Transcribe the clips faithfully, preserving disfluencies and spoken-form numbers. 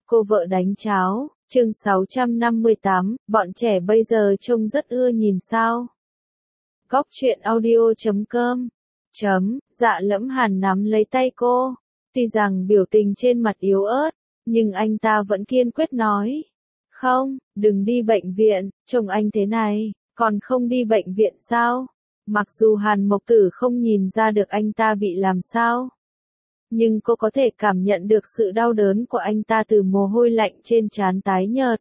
Cô vợ đánh cháo, chương sáu trăm năm mươi tám, bọn trẻ bây giờ trông rất ưa nhìn sao. Góc truyện audio chấm com chấm, Dạ Lẫm Hàn nắm lấy tay cô. Tuy rằng biểu tình trên mặt yếu ớt, nhưng anh ta vẫn kiên quyết nói. Không, đừng đi bệnh viện, chồng anh thế này, còn không đi bệnh viện sao? Mặc dù Hàn Mộc Tử không nhìn ra được anh ta bị làm sao, nhưng cô có thể cảm nhận được sự đau đớn của anh ta từ mồ hôi lạnh trên trán tái nhợt.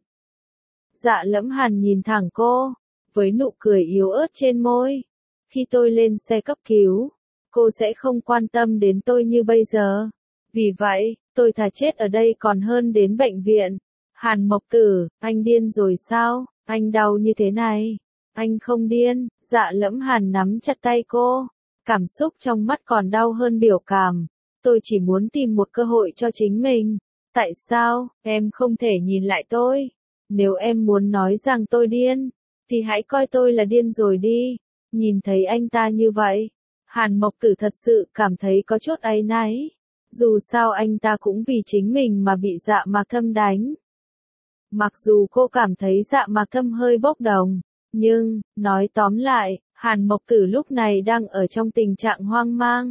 Dạ Lẫm Hàn nhìn thẳng cô, với nụ cười yếu ớt trên môi. Khi tôi lên xe cấp cứu, cô sẽ không quan tâm đến tôi như bây giờ. Vì vậy, tôi thà chết ở đây còn hơn đến bệnh viện. Hàn Mộc Tử, anh điên rồi sao? Anh đau như thế này. Anh không điên. Dạ Lẫm Hàn nắm chặt tay cô. Cảm xúc trong mắt còn đau hơn biểu cảm. Tôi chỉ muốn tìm một cơ hội cho chính mình. Tại sao, em không thể nhìn lại tôi? Nếu em muốn nói rằng tôi điên, thì hãy coi tôi là điên rồi đi. Nhìn thấy anh ta như vậy, Hàn Mộc Tử thật sự cảm thấy có chút áy náy. Dù sao anh ta cũng vì chính mình mà bị Dạ Mạc Thâm đánh. Mặc dù cô cảm thấy Dạ Mạc Thâm hơi bốc đồng, nhưng, nói tóm lại, Hàn Mộc Tử lúc này đang ở trong tình trạng hoang mang.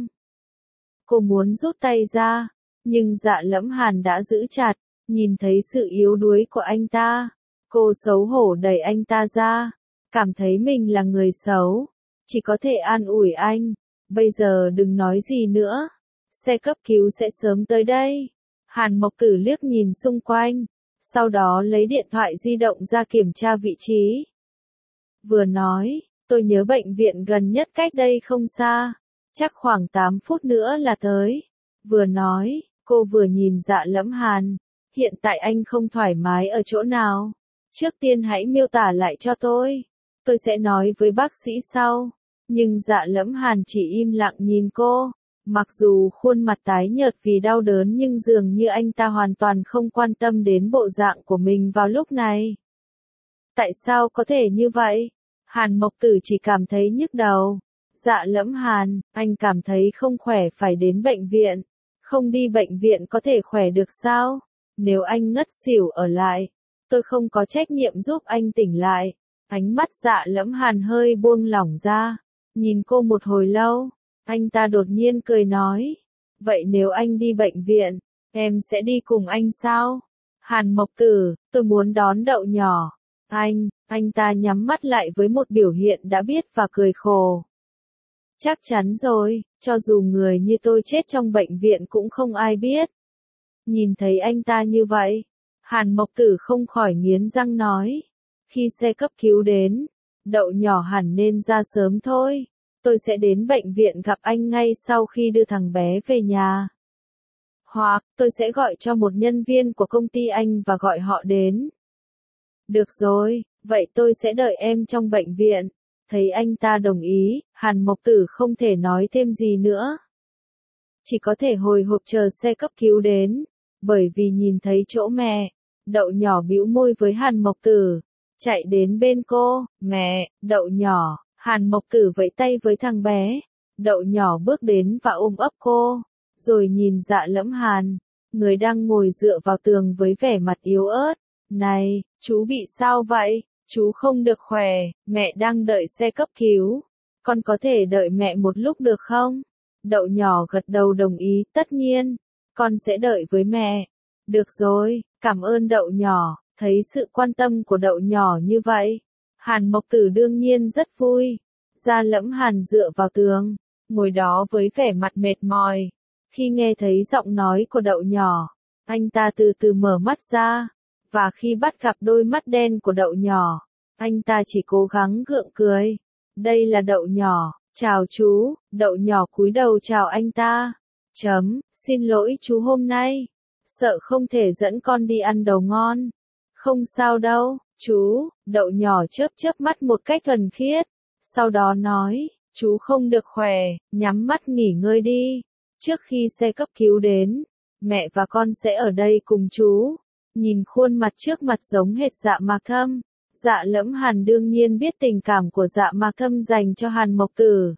Cô muốn rút tay ra, nhưng Dạ Lẫm Hàn đã giữ chặt, nhìn thấy sự yếu đuối của anh ta. Cô xấu hổ đẩy anh ta ra, cảm thấy mình là người xấu, chỉ có thể an ủi anh. Bây giờ đừng nói gì nữa, xe cấp cứu sẽ sớm tới đây. Hàn Mộc Tử liếc nhìn xung quanh, sau đó lấy điện thoại di động ra kiểm tra vị trí. Vừa nói, tôi nhớ bệnh viện gần nhất cách đây không xa, chắc khoảng tám phút nữa là tới. Vừa nói, cô vừa nhìn Dạ Lẫm Hàn, hiện tại anh không thoải mái ở chỗ nào? Trước tiên hãy miêu tả lại cho tôi, tôi sẽ nói với bác sĩ sau. Nhưng Dạ Lẫm Hàn chỉ im lặng nhìn cô, mặc dù khuôn mặt tái nhợt vì đau đớn nhưng dường như anh ta hoàn toàn không quan tâm đến bộ dạng của mình vào lúc này. Tại sao có thể như vậy? Hàn Mộc Tử chỉ cảm thấy nhức đầu. Dạ Lẫm Hàn, anh cảm thấy không khỏe phải đến bệnh viện. Không đi bệnh viện có thể khỏe được sao? Nếu anh ngất xỉu ở lại, tôi không có trách nhiệm giúp anh tỉnh lại. Ánh mắt Dạ Lẫm Hàn hơi buông lỏng ra, nhìn cô một hồi lâu, anh ta đột nhiên cười nói. Vậy nếu anh đi bệnh viện, em sẽ đi cùng anh sao? Hàn Mộc Tử, tôi muốn đón Đậu Nhỏ. Anh, anh ta nhắm mắt lại với một biểu hiện đã biết và cười khổ. Chắc chắn rồi, cho dù người như tôi chết trong bệnh viện cũng không ai biết. Nhìn thấy anh ta như vậy, Hàn Mộc Tử không khỏi nghiến răng nói. Khi xe cấp cứu đến, Đậu Nhỏ hẳn nên ra sớm thôi. Tôi sẽ đến bệnh viện gặp anh ngay sau khi đưa thằng bé về nhà. Hoặc, tôi sẽ gọi cho một nhân viên của công ty anh và gọi họ đến. Được rồi, vậy tôi sẽ đợi em trong bệnh viện. Thấy anh ta đồng ý, Hàn Mộc Tử không thể nói thêm gì nữa. Chỉ có thể hồi hộp chờ xe cấp cứu đến, bởi vì nhìn thấy chỗ mẹ. Đậu Nhỏ bĩu môi với Hàn Mộc Tử, chạy đến bên cô. Mẹ, Đậu Nhỏ. Hàn Mộc Tử vẫy tay với thằng bé. Đậu Nhỏ bước đến và ôm ấp cô, rồi nhìn Dạ Lẫm Hàn, người đang ngồi dựa vào tường với vẻ mặt yếu ớt. Này, chú bị sao vậy? Chú không được khỏe, mẹ đang đợi xe cấp cứu. Con có thể đợi mẹ một lúc được không? Đậu Nhỏ gật đầu đồng ý, tất nhiên, con sẽ đợi với mẹ. Được rồi, cảm ơn Đậu Nhỏ. Thấy sự quan tâm của Đậu Nhỏ như vậy, Hàn Mộc Tử đương nhiên rất vui. Dạ Lẫm Hàn dựa vào tường, ngồi đó với vẻ mặt mệt mỏi. Khi nghe thấy giọng nói của Đậu Nhỏ, anh ta từ từ mở mắt ra, và khi bắt gặp đôi mắt đen của Đậu Nhỏ, anh ta chỉ cố gắng gượng cười. Đây là Đậu Nhỏ, chào chú. Đậu Nhỏ cúi đầu chào anh ta. Chấm, xin lỗi chú hôm nay, sợ không thể dẫn con đi ăn đồ ngon. Không sao đâu, chú. Đậu Nhỏ chớp chớp mắt một cách thuần khiết, sau đó nói, chú không được khỏe, nhắm mắt nghỉ ngơi đi. Trước khi xe cấp cứu đến, mẹ và con sẽ ở đây cùng chú. Nhìn khuôn mặt trước mặt giống hệt Dạ Mạc Thâm, Dạ Lẫm Hàn đương nhiên biết tình cảm của Dạ Mạc Thâm dành cho Hàn Mộc Tử.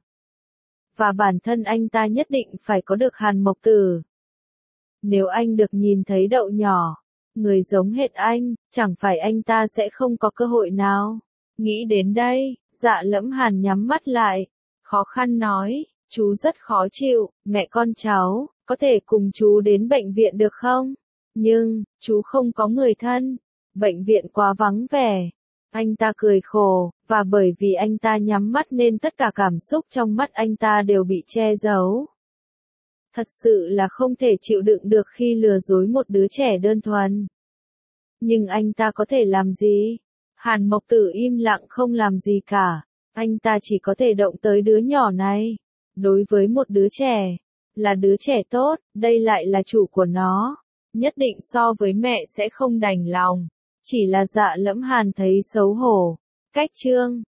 Và bản thân anh ta nhất định phải có được Hàn Mộc Tử. Nếu anh được nhìn thấy Đậu Nhỏ, Người giống hệt anh, chẳng phải anh ta sẽ không có cơ hội nào. Nghĩ đến đây, Dạ Lẫm Hàn nhắm mắt lại, khó khăn nói, chú rất khó chịu, mẹ con cháu, có thể cùng chú đến bệnh viện được không? Nhưng, chú không có người thân, bệnh viện quá vắng vẻ. Anh ta cười khổ, và bởi vì anh ta nhắm mắt nên tất cả cảm xúc trong mắt anh ta đều bị che giấu. Thật sự là không thể chịu đựng được khi lừa dối một đứa trẻ đơn thuần. Nhưng anh ta có thể làm gì? Hàn Mộc Tử im lặng không làm gì cả. Anh ta chỉ có thể động tới đứa nhỏ này. Đối với một đứa trẻ, là đứa trẻ tốt, đây lại là chủ của nó. Nhất định so với mẹ sẽ không đành lòng. Chỉ là Dạ Lẫm Hàn thấy xấu hổ. Cách chương